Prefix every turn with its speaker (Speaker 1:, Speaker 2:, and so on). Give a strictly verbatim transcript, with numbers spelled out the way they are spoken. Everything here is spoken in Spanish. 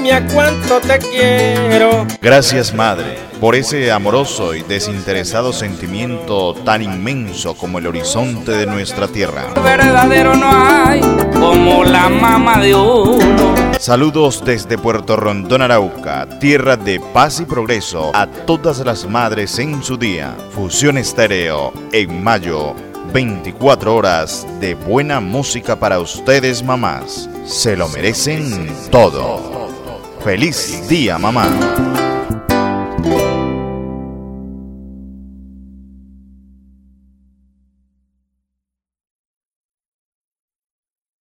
Speaker 1: mami, a cuánto te quiero.
Speaker 2: Gracias, madre, por ese amoroso y desinteresado sentimiento tan inmenso como el horizonte de nuestra tierra.
Speaker 3: Verdadero no hay como la mamá de uno.
Speaker 2: Saludos desde Puerto Rondón, Arauca, tierra de paz y progreso, a todas las madres en su día. Fusión Estéreo, en mayo, veinticuatro horas de buena música para ustedes, mamás. Se lo merecen todo. ¡Feliz día, mamá!